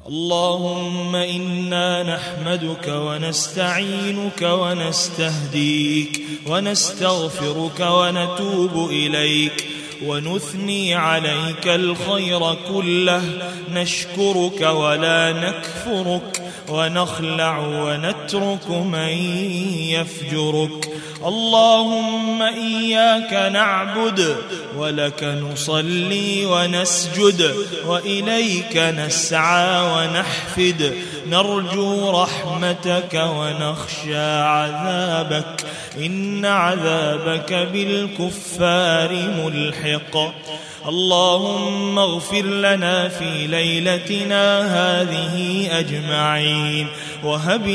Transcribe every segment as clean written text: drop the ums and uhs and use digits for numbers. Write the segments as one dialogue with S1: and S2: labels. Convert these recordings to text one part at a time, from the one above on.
S1: اللهم إنا نحمدك ونستعينك ونستهديك ونستغفرك ونتوب إليك ونثني عليك الخير كله، نشكرك ولا نكفرك، ونخلع ونترك من يفجرك. اللهم إياك نعبد ولك نصلي ونسجد، وإليك نسعى ونحفد، نرجو رحمتك ونخشى عذابك، إن عذابك بالكفار ملحق. اللهم اغفر لنا في ليلتنا هذه أجمعين، وهب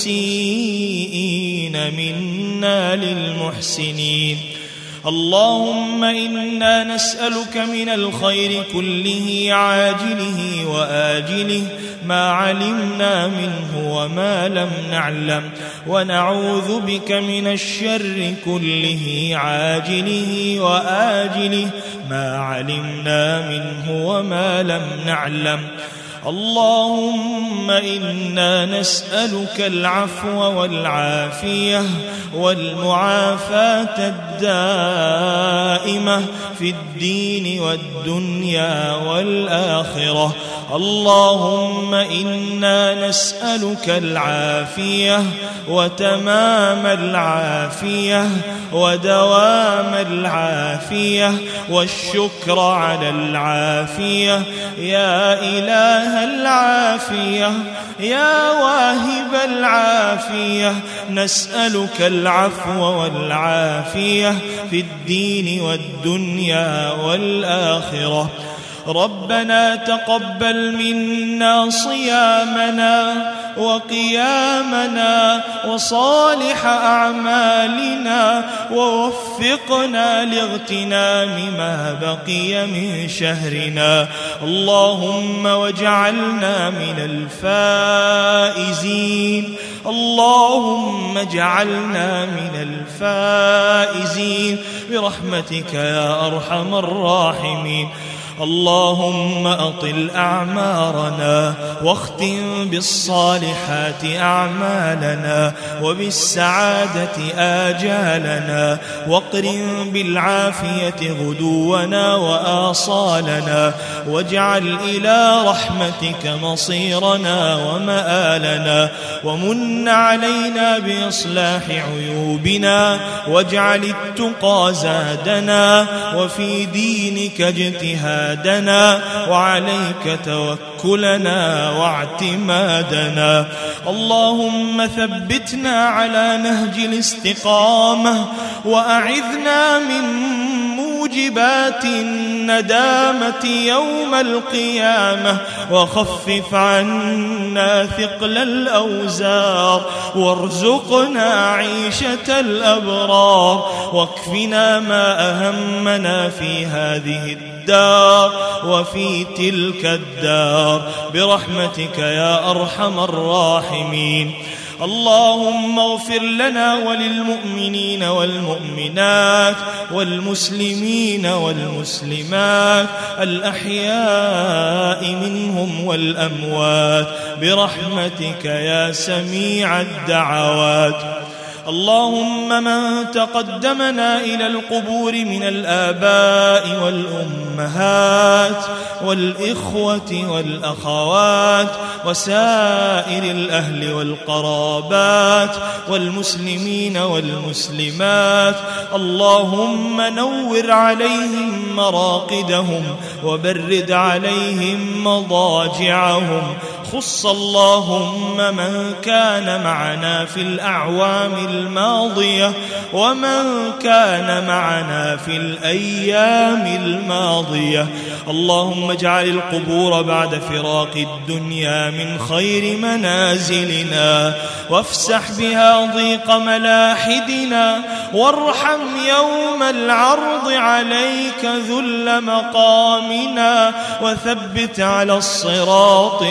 S1: المسيئين منا للمحسنين. اللهم إنا نسألك من الخير كله عاجله وآجله ما علمنا منه وما لم نعلم، ونعوذ بك من الشر كله عاجله وآجله ما علمنا منه وما لم نعلم. اللهم إنا نسألك العفو والعافية والمعافاة الدائمة في الدين والدنيا والآخرة. اللهم إنا نسألك العافية وتمام العافية ودوام العافية والشكر على العافية، يا إله العافية يا واهب العافية. نسألك العفو والعافية في الدين والدنيا والآخرة. ربنا تقبل منا صيامنا وقيامنا وصالح أعمالنا، ووفقنا لاغتنام ما بقي من شهرنا. اللهم واجعلنا من الفائزين، اللهم اجعلنا من الفائزين برحمتك يا أرحم الراحمين. اللهم أطل أعمارنا واختم بالصالحات أعمالنا وبالسعادة آجالنا، واقرن بالعافية غدونا وآصالنا، واجعل إلى رحمتك مصيرنا ومآلنا، ومن علينا بإصلاح عيوبنا، واجعل التقى زادنا، وفي دينك اجتهادنا، وعليك توكلنا واعتمادنا. اللهم ثبتنا على نهج الاستقامة، وأعذنا من موجبات الندامة يوم القيامة، وخفف عنا ثقل الأوزار، وارزقنا عيشة الأبرار، واكفنا ما أهمنا في هذه الدار وفي تلك الدار برحمتك يا أرحم الراحمين. اللهم اغفر لنا وللمؤمنين والمؤمنات والمسلمين والمسلمات الأحياء منهم والأموات برحمتك يا سميع الدعوات. اللهم من تقدمنا إلى القبور من الآباء والأمهات والإخوة والأخوات وسائر الأهل والقرابات والمسلمين والمسلمات، اللهم نور عليهم مراقدهم وبرد عليهم مضاجعهم. خص اللهم من كان معنا في الأعوام الماضية ومن كان معنا في الأيام الماضية. اللهم اجعل القبور بعد فراق الدنيا من خير منازلنا، وافسح بها ضيق ملاحدنا، وارحم يوم العرض عليك ذل مقامنا، وثبت على الصراط أقدامنا.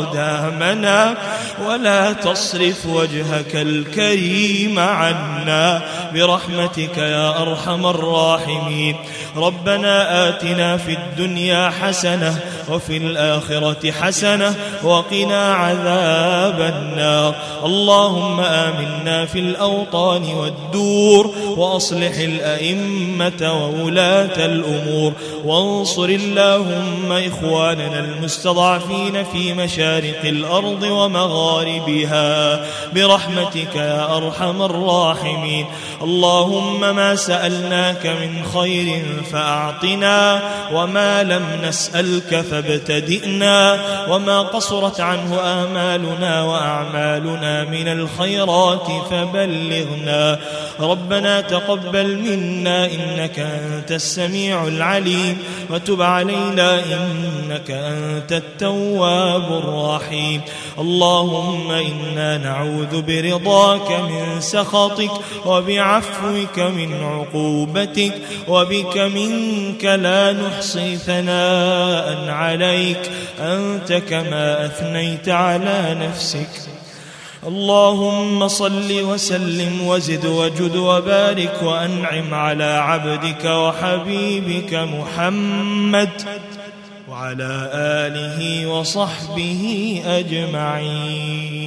S1: أقدامنا ولا تصرف وجهك الكريم عنا برحمتك يا أرحم الراحمين. ربنا آتنا في الدنيا حسنة وفي الآخرة حسنة وقنا عذاب النار. اللهم آمنا في الأوطان والدور وأصلح الأئمة وولاة الأمور، وانصر اللهم إخواننا المستضعفين في مشارق الأرض ومغاربها برحمتك يا أرحم الراحمين. اللهم ما سألناك من خير فأعطنا، وما لم نسألك فابتدئنا، وما قصرت عنه آمالنا وأعمالنا من الخيرات فبلغنا. ربنا تقبل منا إنك أنت السميع العليم، وتب علينا إنك أنت التواب الرحيم. اللهم إنا نعوذ برضاك من سخطك، وبعفوك من عقوبتك، وبك منك لا نحصي ثناء عليك أنت كما أثنيت على نفسك. اللهم صل وسلم وزد وجد وبارك وأنعم على عبدك وحبيبك محمد وعلى آله وصحبه أجمعين.